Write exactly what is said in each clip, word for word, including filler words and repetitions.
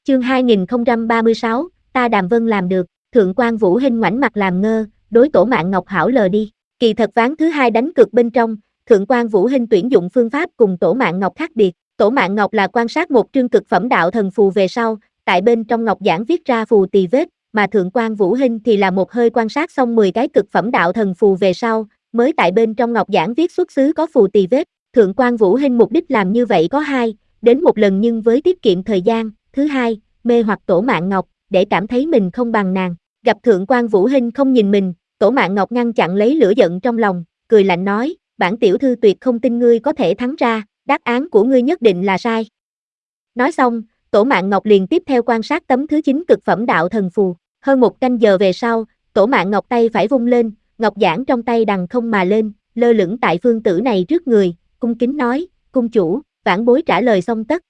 Chương hai nghìn không trăm ba mươi sáu, ta Đàm Vân làm được. Thượng quan Vũ Hinh ngoảnh mặt làm ngơ, đối Tổ Mạn Ngọc hảo lờ đi. Kỳ thật ván thứ hai đánh cược bên trong, Thượng quan Vũ Hinh tuyển dụng phương pháp cùng Tổ Mạn Ngọc khác biệt. Tổ Mạn Ngọc là quan sát một trương cực phẩm đạo thần phù về sau, tại bên trong ngọc giản viết ra phù tì vết, mà Thượng quan Vũ Hinh thì là một hơi quan sát xong mười cái cực phẩm đạo thần phù về sau, mới tại bên trong ngọc giản viết xuất xứ có phù tì vết. Thượng quan Vũ Hinh mục đích làm như vậy có hai, đến một lần nhưng với tiết kiệm thời gian, thứ hai, mê hoặc Tổ Mạn Ngọc, để cảm thấy mình không bằng nàng. Gặp Thượng quan Vũ Hinh không nhìn mình, Tổ Mạn Ngọc ngăn chặn lấy lửa giận trong lòng, cười lạnh nói, bản tiểu thư tuyệt không tin ngươi có thể thắng ra, đáp án của ngươi nhất định là sai. Nói xong, Tổ Mạn Ngọc liền tiếp theo quan sát tấm thứ chín cực phẩm đạo thần phù. Hơn một canh giờ về sau, Tổ Mạn Ngọc tay phải vung lên, ngọc giản trong tay đằng không mà lên, lơ lửng tại phương tử này trước người, cung kính nói, cung chủ, vãn bối trả lời xong tất.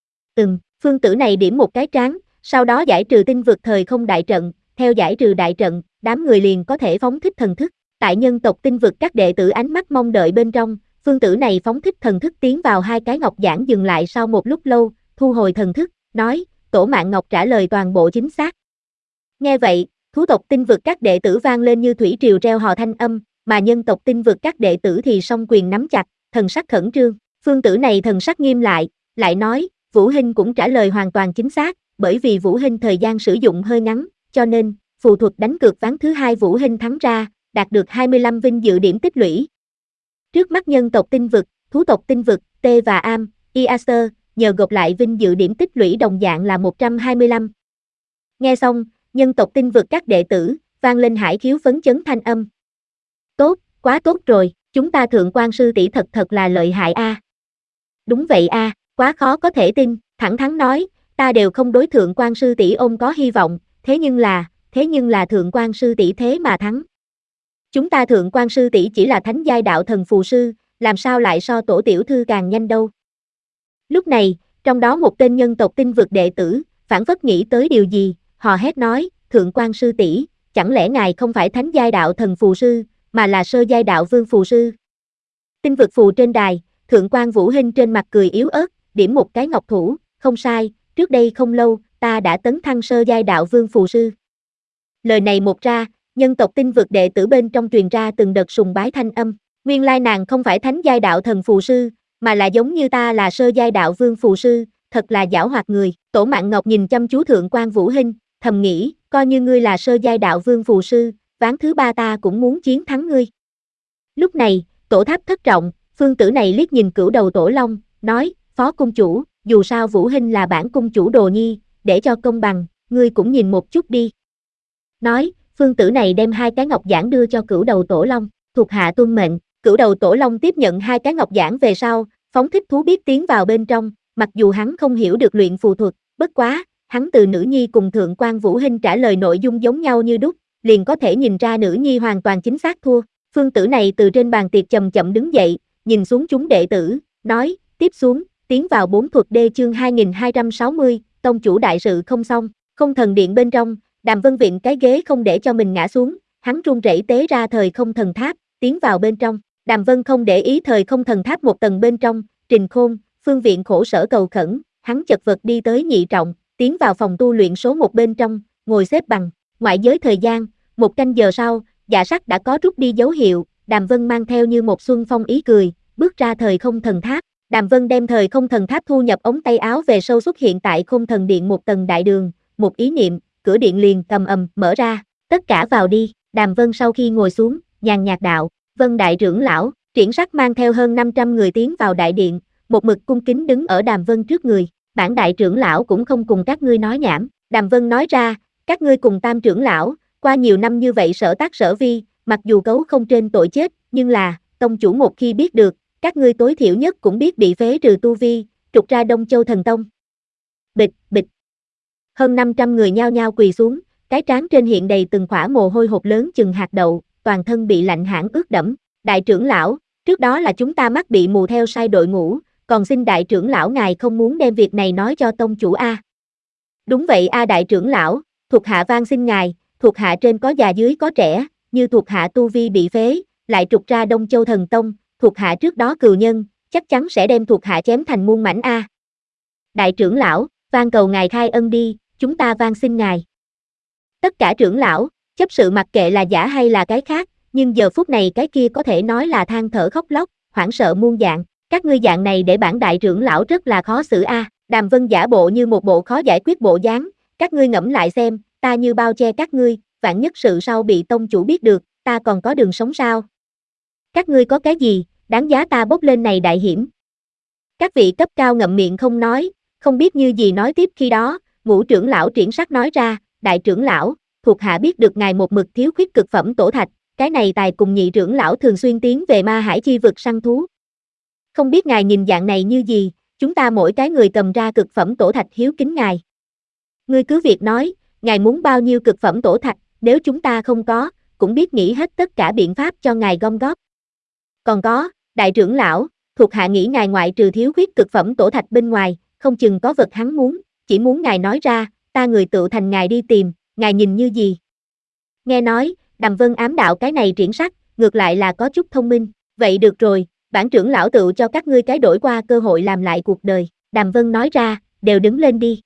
Ừm, phương tử này điểm một cái trán, sau đó giải trừ tinh vực thời không đại trận, theo giải trừ đại trận, đám người liền có thể phóng thích thần thức. Tại nhân tộc tinh vực các đệ tử ánh mắt mong đợi bên trong, phương tử này phóng thích thần thức tiến vào hai cái ngọc giản dừng lại sau một lúc lâu, thu hồi thần thức, nói, Tổ Mạn Ngọc trả lời toàn bộ chính xác. Nghe vậy, thú tộc tinh vực các đệ tử vang lên như thủy triều reo hò thanh âm, mà nhân tộc tinh vực các đệ tử thì song quyền nắm chặt, thần sắc khẩn trương. Phương tử này thần sắc nghiêm lại, lại nói, Vũ Hinh cũng trả lời hoàn toàn chính xác, bởi vì Vũ Hinh thời gian sử dụng hơi ngắn, cho nên, phù thuật đánh cược ván thứ hai Vũ Hinh thắng ra, đạt được hai mươi lăm vinh dự điểm tích lũy. Trước mắt nhân tộc tinh vực, thú tộc tinh vực, T và Am, Iaser, nhờ gộp lại vinh dự điểm tích lũy đồng dạng là một trăm hai mươi lăm. Nghe xong, nhân tộc tinh vực các đệ tử, vang lên hải khiếu phấn chấn thanh âm. Tốt, quá tốt rồi, chúng ta Thượng quan sư tỷ thật thật là lợi hại a. À. Đúng vậy a, à, quá khó có thể tin, thẳng thắn nói, ta đều không đối Thượng quan sư tỷ ôm có hy vọng, thế nhưng là, thế nhưng là Thượng quan sư tỷ thế mà thắng. Chúng ta Thượng quan sư tỷ chỉ là thánh giai đạo thần phù sư, làm sao lại so Tổ tiểu thư càng nhanh đâu. Lúc này, trong đó một tên nhân tộc tinh vực đệ tử, phảng phất nghĩ tới điều gì, hò hét nói, Thượng quan sư tỷ, chẳng lẽ ngài không phải thánh giai đạo thần phù sư, mà là sơ giai đạo vương phù sư. Tinh vực phù trên đài, Thượng quan Vũ Hinh trên mặt cười yếu ớt, điểm một cái ngọc thủ, không sai, trước đây không lâu, ta đã tấn thăng sơ giai đạo vương phù sư. Lời này một ra, nhân tộc tinh vực đệ tử bên trong truyền ra từng đợt sùng bái thanh âm, nguyên lai nàng không phải thánh giai đạo thần phù sư, mà là giống như ta là sơ giai đạo vương phù sư, thật là giảo hoạt người. Tổ Mạn Ngọc nhìn chăm chú Thượng quan Vũ Hinh, thầm nghĩ, coi như ngươi là sơ giai đạo vương phù sư, ván thứ ba ta cũng muốn chiến thắng ngươi. Lúc này, tổ tháp thất trọng, phương tử này liếc nhìn cửu đầu tổ long, nói, phó cung chủ, dù sao Vũ Hinh là bản cung chủ đồ nhi, để cho công bằng, ngươi cũng nhìn một chút đi. Nói, phương tử này đem hai cái ngọc giản đưa cho cửu đầu tổ long, thuộc hạ tuân mệnh. Cửu đầu tổ long tiếp nhận hai cái ngọc giản về sau, phóng thích thú biết tiến vào bên trong, mặc dù hắn không hiểu được luyện phù thuật, bất quá, hắn từ nữ nhi cùng Thượng quan Vũ Hinh trả lời nội dung giống nhau như đúc, liền có thể nhìn ra nữ nhi hoàn toàn chính xác thua. Phương tử này từ trên bàn tiệc chậm chậm đứng dậy, nhìn xuống chúng đệ tử, nói, tiếp xuống, tiến vào bốn thuật đê chương hai nghìn hai trăm sáu mươi, tông chủ đại sự không xong, không thần điện bên trong, Đàm Vân viện cái ghế không để cho mình ngã xuống, hắn run rẩy tế ra thời không thần tháp, tiến vào bên trong. Đàm Vân không để ý thời không thần tháp một tầng bên trong, Trình Khôn, Phương Viện khổ sở cầu khẩn, hắn chật vật đi tới nhị trọng, tiến vào phòng tu luyện số một bên trong, ngồi xếp bằng, ngoại giới thời gian, một canh giờ sau, dạ sắc đã có rút đi dấu hiệu, Đàm Vân mang theo như một xuân phong ý cười, bước ra thời không thần tháp. Đàm Vân đem thời không thần tháp thu nhập ống tay áo về sau xuất hiện tại Khôn thần điện một tầng đại đường, một ý niệm, cửa điện liền cầm ầm mở ra, tất cả vào đi. Đàm Vân sau khi ngồi xuống, nhàn nhạt đạo, Vân đại trưởng lão, Triển Sắc mang theo hơn năm trăm người tiến vào đại điện, một mực cung kính đứng ở Đàm Vân trước người, bản đại trưởng lão cũng không cùng các ngươi nói nhảm. Đàm Vân nói ra, các ngươi cùng Tam trưởng lão, qua nhiều năm như vậy sở tác sở vi, mặc dù cấu không trên tội chết, nhưng là, tông chủ một khi biết được, các ngươi tối thiểu nhất cũng biết bị phế trừ tu vi, trục ra Đông Châu Thần Tông. Bịch, bịch. Hơn năm trăm người nhao nhao quỳ xuống, cái trán trên hiện đầy từng khỏa mồ hôi hột lớn chừng hạt đậu, toàn thân bị lạnh hãn ướt đẫm. Đại trưởng lão, trước đó là chúng ta mắt bị mù theo sai đội ngũ, còn xin đại trưởng lão ngài không muốn đem việc này nói cho tông chủ a. Đúng vậy a đại trưởng lão, thuộc hạ van xin ngài, thuộc hạ trên có già dưới có trẻ, như thuộc hạ tu vi bị phế, lại trục ra Đông Châu Thần Tông, thuộc hạ trước đó cừu nhân, chắc chắn sẽ đem thuộc hạ chém thành muôn mảnh a. Đại trưởng lão, van cầu ngài khai ân đi, chúng ta van xin ngài. Tất cả trưởng lão, chấp sự mặc kệ là giả hay là cái khác, nhưng giờ phút này cái kia có thể nói là than thở khóc lóc, hoảng sợ muôn dạng, các ngươi dạng này để bản đại trưởng lão rất là khó xử a. À. Đàm Vân giả bộ như một bộ khó giải quyết bộ dáng, các ngươi ngẫm lại xem, ta như bao che các ngươi, vạn nhất sự sau bị tông chủ biết được, ta còn có đường sống sao? Các ngươi có cái gì, đáng giá ta bốc lên này đại hiểm? Các vị cấp cao ngậm miệng không nói, không biết như gì nói tiếp khi đó, ngũ trưởng lão Triển Sắc nói ra, đại trưởng lão, thuộc hạ biết được ngài một mực thiếu khuyết cực phẩm tổ thạch, cái này tài cùng nhị trưởng lão thường xuyên tiến về ma hải chi vực săn thú. Không biết ngài nhìn dạng này như gì, chúng ta mỗi cái người cầm ra cực phẩm tổ thạch hiếu kính ngài. Ngươi cứ việc nói, ngài muốn bao nhiêu cực phẩm tổ thạch, nếu chúng ta không có, cũng biết nghĩ hết tất cả biện pháp cho ngài gom góp. Còn có, đại trưởng lão, thuộc hạ nghĩ ngài ngoại trừ thiếu khuyết cực phẩm tổ thạch bên ngoài, không chừng có vật hắn muốn, chỉ muốn ngài nói ra, ta người tự thành ngài đi tìm, ngài nhìn như gì? Nghe nói, Đàm Vân ám đạo cái này Triển Sắc, ngược lại là có chút thông minh, vậy được rồi, bản trưởng lão tự cho các ngươi cái đổi qua cơ hội làm lại cuộc đời, Đàm Vân nói ra, đều đứng lên đi.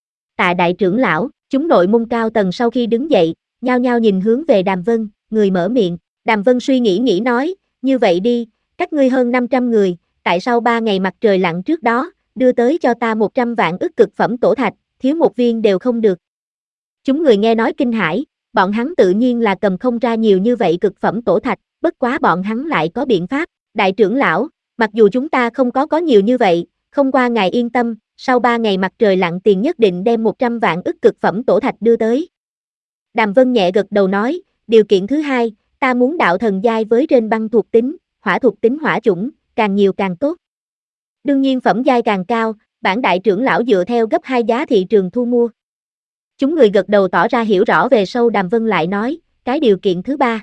Tạ đại trưởng lão, chúng nội môn cao tầng sau khi đứng dậy, nhao nhao nhìn hướng về Đàm Vân, người mở miệng, Đàm Vân suy nghĩ nghĩ nói, như vậy đi, các ngươi hơn năm trăm người, tại sao ba ngày mặt trời lặn trước đó, đưa tới cho ta một trăm vạn ức cực phẩm tổ thạch, thiếu một viên đều không được. Chúng người nghe nói kinh hãi, bọn hắn tự nhiên là cầm không ra nhiều như vậy cực phẩm tổ thạch, bất quá bọn hắn lại có biện pháp, đại trưởng lão, mặc dù chúng ta không có có nhiều như vậy, không qua ngài yên tâm, sau ba ngày mặt trời lặn tiền nhất định đem một trăm vạn ức cực phẩm tổ thạch đưa tới. Đàm Vân nhẹ gật đầu nói, điều kiện thứ hai, ta muốn đạo thần giai với trên băng thuộc tính, hỏa thuộc tính hỏa chủng, càng nhiều càng tốt. Đương nhiên phẩm giai càng cao, bản đại trưởng lão dựa theo gấp hai giá thị trường thu mua. Chúng người gật đầu tỏ ra hiểu rõ về sau Đàm Vân lại nói, cái điều kiện thứ ba.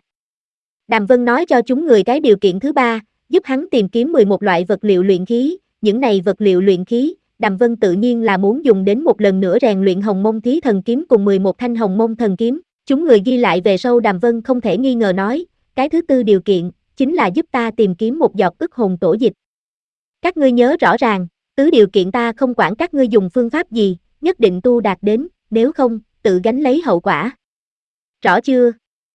Đàm Vân nói cho chúng người cái điều kiện thứ ba, giúp hắn tìm kiếm mười một loại vật liệu luyện khí, những này vật liệu luyện khí, Đàm Vân tự nhiên là muốn dùng đến một lần nữa rèn luyện Hồng Mông Thí Thần Kiếm cùng mười một thanh Hồng Mông Thần Kiếm. Chúng người ghi lại về sau Đàm Vân không thể nghi ngờ nói, cái thứ tư điều kiện, chính là giúp ta tìm kiếm một giọt ức hồn tổ dịch. Các ngươi nhớ rõ ràng, tứ điều kiện ta không quản các ngươi dùng phương pháp gì, nhất định tu đạt đến, nếu không, tự gánh lấy hậu quả. Rõ chưa?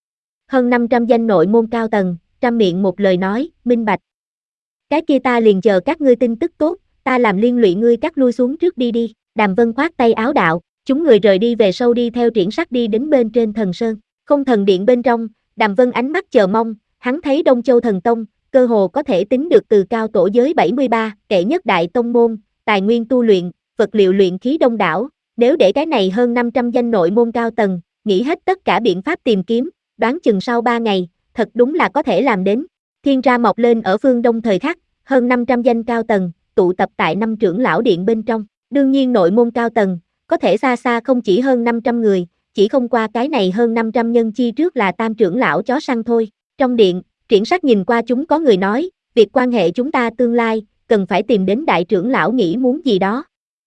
Hơn năm trăm danh nội môn cao tầng, trăm miệng một lời nói, minh bạch. Cái kia ta liền chờ các ngươi tin tức tốt, ta làm liên lụy ngươi cắt lui xuống trước đi đi. Đàm Vân khoát tay áo đạo, chúng người rời đi về sau đi theo Triển Sắc đi đến bên trên thần sơn, không thần điện bên trong, Đàm Vân ánh mắt chờ mong, hắn thấy Đông Châu Thần Tông, cơ hồ có thể tính được từ cao tổ giới bảy mươi ba, kể nhất đại tông môn, tài nguyên tu luyện, vật liệu luyện khí đông đảo, nếu để cái này hơn năm trăm danh nội môn cao tầng, nghĩ hết tất cả biện pháp tìm kiếm, đoán chừng sau ba ngày, thật đúng là có thể làm đến. Thiên ra mọc lên ở phương đông thời khắc, hơn năm trăm danh cao tầng, tụ tập tại năm trưởng lão điện bên trong, đương nhiên nội môn cao tầng, có thể xa xa không chỉ hơn năm trăm người, chỉ không qua cái này hơn năm trăm nhân chi trước là tam trưởng lão chó săn thôi. Trong điện, Triển Sắc nhìn qua chúng có người nói, việc quan hệ chúng ta tương lai, cần phải tìm đến đại trưởng lão nghĩ muốn gì đó.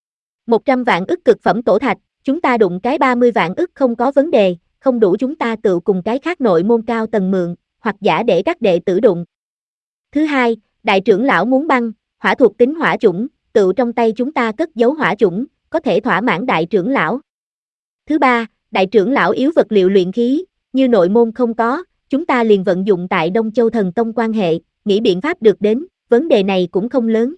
một trăm vạn ức cực phẩm tổ thạch, chúng ta đụng cái ba mươi vạn ức không có vấn đề, không đủ chúng ta tự cùng cái khác nội môn cao tầng mượn, hoặc giả để các đệ tử đụng. Thứ hai, đại trưởng lão muốn băng, hỏa thuộc tính hỏa chủng, tự trong tay chúng ta cất giấu hỏa chủng, có thể thỏa mãn đại trưởng lão. Thứ ba, đại trưởng lão yếu vật liệu luyện khí, như nội môn không có, chúng ta liền vận dụng tại Đông Châu Thần Tông quan hệ, nghĩ biện pháp được đến, vấn đề này cũng không lớn.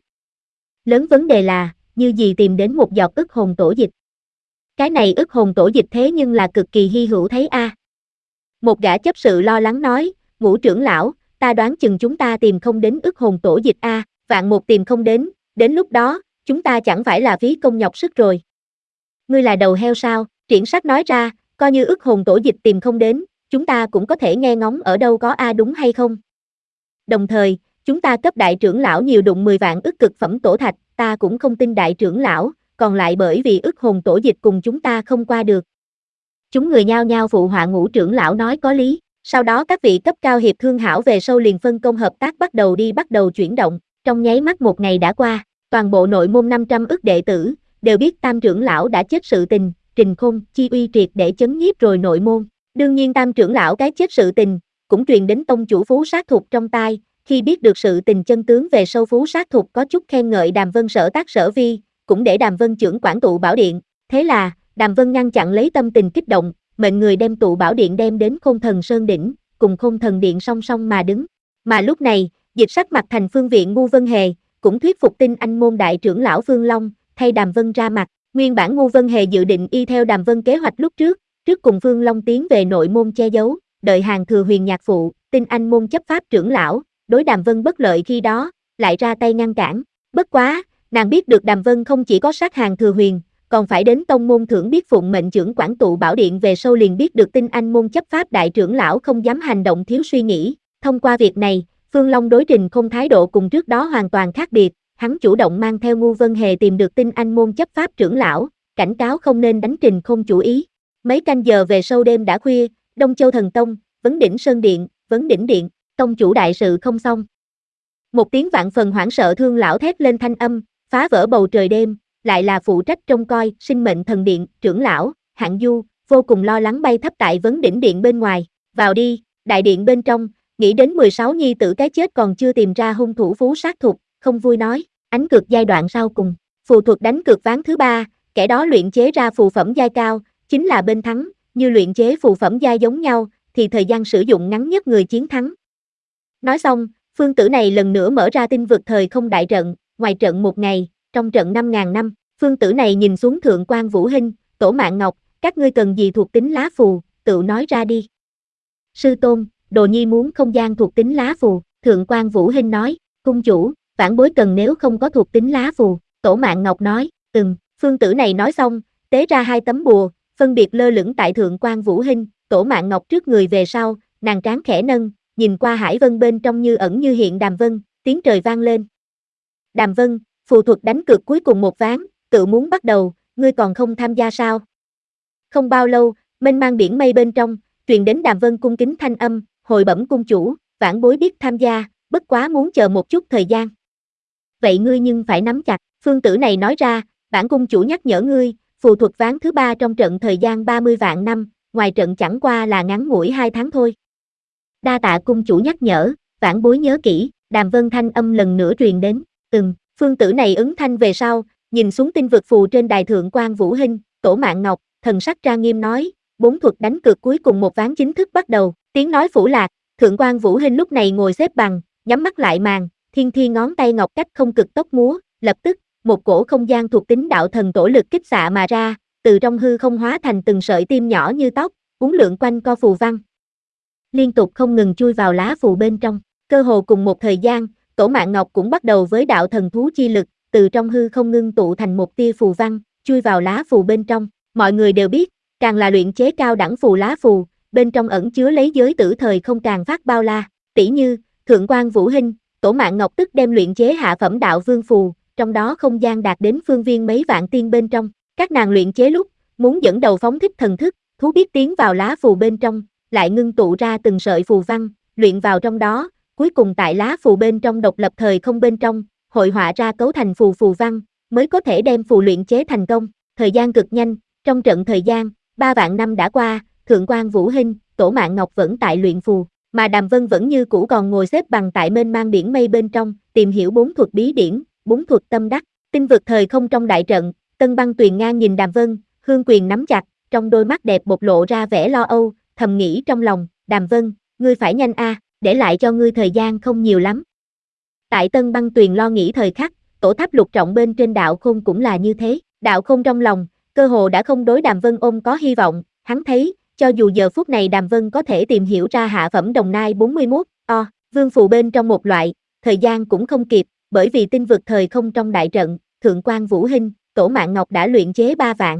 Lớn vấn đề là, như gì tìm đến một giọt ức hồn tổ dịch. Cái này ức hồn tổ dịch thế nhưng là cực kỳ hy hữu thấy a. À. Một gã chấp sự lo lắng nói, ngũ trưởng lão, ta đoán chừng chúng ta tìm không đến ức hồn tổ dịch a, à, vạn một tìm không đến, đến lúc đó, chúng ta chẳng phải là phí công nhọc sức rồi. Ngươi là đầu heo sao? Triển Sắc nói ra, coi như ức hồn tổ dịch tìm không đến, chúng ta cũng có thể nghe ngóng ở đâu có a à đúng hay không? Đồng thời, chúng ta cấp đại trưởng lão nhiều đụng mười vạn ức cực phẩm tổ thạch, ta cũng không tin đại trưởng lão, còn lại bởi vì ức hồn tổ dịch cùng chúng ta không qua được. Chúng người nhao nhao phụ họa ngũ trưởng lão nói có lý, sau đó các vị cấp cao hiệp thương hảo về sau liền phân công hợp tác bắt đầu đi bắt đầu chuyển động, trong nháy mắt một ngày đã qua, toàn bộ nội môn năm trăm ức đệ tử, đều biết tam trưởng lão đã chết sự tình, Trình Khôn, Chi Uy triệt để chấn nhiếp rồi nội môn. Đương nhiên tam trưởng lão cái chết sự tình, cũng truyền đến tông chủ Phú Sát Thục trong tai, khi biết được sự tình chân tướng về sau Phú Sát Thục có chút khen ngợi Đàm Vân sở tác sở vi, cũng để Đàm Vân chưởng quản tụ bảo điện. Thế là, Đàm Vân ngăn chặn lấy tâm tình kích động, mệnh người đem tụ bảo điện đem đến Khôn Thần Sơn đỉnh, cùng Khôn Thần điện song song mà đứng. Mà lúc này, Dịch Sắc mặt thành phương viện Ngu Vân Hề, cũng thuyết phục Tinh Anh môn đại trưởng lão Phương Long, thay Đàm Vân ra mặt. Nguyên bản Ngu Vân Hề dự định y theo Đàm Vân kế hoạch lúc trước, trước cùng Phương Long tiến về nội môn che giấu, đợi hàng thừa huyền nhạc phụ, Tinh Anh môn chấp pháp trưởng lão, đối Đàm Vân bất lợi khi đó, lại ra tay ngăn cản. Bất quá, nàng biết được Đàm Vân không chỉ có sát hàng thừa huyền, còn phải đến tông môn thưởng biết phụng mệnh trưởng quản tụ bảo điện, về sau liền biết được Tinh Anh môn chấp pháp đại trưởng lão không dám hành động thiếu suy nghĩ. Thông qua việc này, Phương Long đối Trình Không thái độ cùng trước đó hoàn toàn khác biệt, hắn chủ động mang theo Ngu Vân Hề tìm được Tinh Anh môn chấp pháp trưởng lão, cảnh cáo không nên đánh Trình Không chủ ý. Mấy canh giờ về sau đêm đã khuya, Đông Châu Thần Tông, Vấn Đỉnh Sơn Điện, Vấn Đỉnh Điện, tông chủ đại sự không xong. Một tiếng vạn phần hoảng sợ thương lão thét lên thanh âm, phá vỡ bầu trời đêm, lại là phụ trách trông coi Sinh Mệnh Thần Điện, trưởng lão, Hạng Du, vô cùng lo lắng bay thấp tại Vấn Đỉnh Điện bên ngoài. Vào đi, đại điện bên trong, nghĩ đến mười sáu nhi tử cái chết còn chưa tìm ra hung thủ phú sát thục, không vui nói, ánh cược giai đoạn sau cùng, phù thuật đánh cược ván thứ ba, kẻ đó luyện chế ra phù phẩm giai cao, chính là bên thắng, như luyện chế phù phẩm giai giống nhau, thì thời gian sử dụng ngắn nhất người chiến thắng. Nói xong, phương tử này lần nữa mở ra tinh vực thời không đại trận, ngoài trận một ngày, trong trận năm ngàn năm, phương tử này nhìn xuống Thượng quan Vũ Hinh, Tổ Mạn Ngọc, các ngươi cần gì thuộc tính lá phù, tự nói ra đi. Sư tôn, đồ nhi muốn không gian thuộc tính lá phù, Thượng quan Vũ Hinh nói, cung chủ, vãn bối cần nếu không có thuộc tính lá phù, Tổ Mạn Ngọc nói, ừm, phương tử này nói xong, tế ra hai tấm bùa, phân biệt lơ lửng tại Thượng quan Vũ Hinh, Tổ Mạn Ngọc trước người về sau, nàng trán khẽ nâng, nhìn qua hải vân bên trong như ẩn như hiện Đàm Vân, tiếng trời vang lên. Đàm Vân, phù thuật đánh cược cuối cùng một ván, tự muốn bắt đầu, ngươi còn không tham gia sao? Không bao lâu, mênh mang biển mây bên trong, truyền đến Đàm Vân cung kính thanh âm, hồi bẩm cung chủ, vãn bối biết tham gia, bất quá muốn chờ một chút thời gian. Vậy ngươi nhưng phải nắm chặt, phương tử này nói ra, bản cung chủ nhắc nhở ngươi, phù thuật ván thứ ba trong trận thời gian ba mươi vạn năm, ngoài trận chẳng qua là ngắn ngủi hai tháng thôi. Đa tạ cung chủ nhắc nhở, vãn bối nhớ kỹ, Đàm Vân thanh âm lần nữa truyền đến, ừm, phương tử này ứng thanh về sau, nhìn xuống tinh vực phù trên đài Thượng quan Vũ Hinh, Tổ Mạn Ngọc, thần sắc trang nghiêm nói, bốn thuật đánh cược cuối cùng một ván chính thức bắt đầu, tiếng nói phủ lạc, Thượng quan Vũ Hinh lúc này ngồi xếp bằng, nhắm mắt lại màn, thiên thi ngón tay ngọc cách không cực tốc múa, lập tức, một cổ không gian thuộc tính đạo thần tổ lực kích xạ mà ra, từ trong hư không hóa thành từng sợi tim nhỏ như tóc, uốn lượn quanh co phù văn. Liên tục không ngừng chui vào lá phù bên trong, cơ hồ cùng một thời gian, Tổ Mạn Ngọc cũng bắt đầu với đạo thần thú chi lực, từ trong hư không ngưng tụ thành một tia phù văn, chui vào lá phù bên trong. Mọi người đều biết, càng là luyện chế cao đẳng phù lá phù, bên trong ẩn chứa lấy giới tử thời không càng phát bao la, tỷ như, Thượng quan Vũ Hinh, Tổ Mạn Ngọc tức đem luyện chế hạ phẩm đạo vương phù, trong đó không gian đạt đến phương viên mấy vạn tiên bên trong. Các nàng luyện chế lúc, muốn dẫn đầu phóng thích thần thức, thú biết tiến vào lá phù bên trong, lại ngưng tụ ra từng sợi phù văn, luyện vào trong đó, cuối cùng tại lá phù bên trong độc lập thời không bên trong, hội họa ra cấu thành phù phù văn, mới có thể đem phù luyện chế thành công. Thời gian cực nhanh, trong trận thời gian, ba vạn năm đã qua, Thượng quan Vũ Hinh, Tổ Mạn Ngọc vẫn tại luyện phù, mà Đàm Vân vẫn như cũ còn ngồi xếp bằng tại mênh mang biển mây bên trong, tìm hiểu bốn thuật bí điển, bốn thuật tâm đắc, tinh vực thời không trong đại trận. Tân Băng Tuyền ngang nhìn Đàm Vân, hương quyền nắm chặt, trong đôi mắt đẹp bộc lộ ra vẻ lo âu, thầm nghĩ trong lòng, Đàm Vân, ngươi phải nhanh a, để lại cho ngươi thời gian không nhiều lắm. Tại Tân Băng Tuyền lo nghĩ thời khắc, tổ tháp lục trọng bên trên Đạo Khôn cũng là như thế, Đạo Khôn trong lòng, cơ hồ đã không đối Đàm Vân ôm có hy vọng, hắn thấy, cho dù giờ phút này Đàm Vân có thể tìm hiểu ra hạ phẩm đồng nai bốn mươi mốt, o, vương phù bên trong một loại, thời gian cũng không kịp, bởi vì tinh vực thời không trong đại trận, Thượng quan Vũ Hinh, Tổ Mạn Ngọc đã luyện chế ba vạn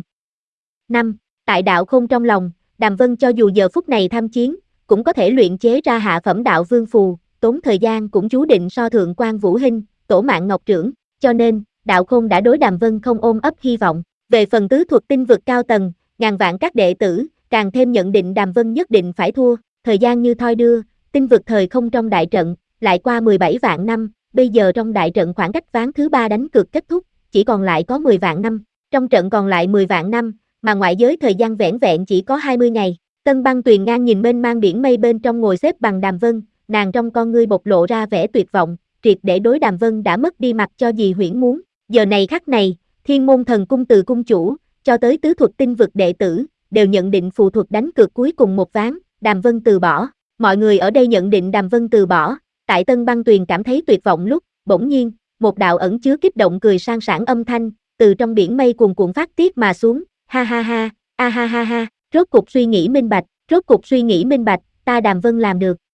năm, tại Đạo Khôn trong lòng, Đàm Vân cho dù giờ phút này tham chiến, cũng có thể luyện chế ra hạ phẩm đạo vương phù, tốn thời gian cũng chú định so Thượng quan Vũ Hinh, Tổ Mạn Ngọc trưởng, cho nên, Đạo Khôn đã đối Đàm Vân không ôm ấp hy vọng. Về phần tứ thuật tinh vực cao tầng, ngàn vạn các đệ tử, càng thêm nhận định Đàm Vân nhất định phải thua, thời gian như thoi đưa, tinh vực thời không trong đại trận, lại qua mười bảy vạn năm, bây giờ trong đại trận khoảng cách ván thứ ba đánh cược kết thúc, chỉ còn lại có mười vạn năm, trong trận còn lại mười vạn năm, mà ngoại giới thời gian vẻn vẹn chỉ có hai mươi ngày. Tân Băng Tuyền ngang nhìn mênh mang biển mây bên trong ngồi xếp bằng Đàm Vân, nàng trong con ngươi bộc lộ ra vẻ tuyệt vọng, triệt để đối Đàm Vân đã mất đi mặt cho gì huyễn muốn. Giờ này khắc này, Thiên môn thần cung từ cung chủ, cho tới tứ thuật tinh vực đệ tử, đều nhận định phù thuật đánh cược cuối cùng một ván, Đàm Vân từ bỏ. Mọi người ở đây nhận định Đàm Vân từ bỏ, tại Tân Băng Tuyền cảm thấy tuyệt vọng lúc, bỗng nhiên, một đạo ẩn chứa kích động cười sang sảng âm thanh, từ trong biển mây cuồn cuộn phát tiết mà xuống, ha ha ha, a ha ha ha, rốt cục suy nghĩ minh bạch, rốt cục suy nghĩ minh bạch, ta Đàm Vân làm được.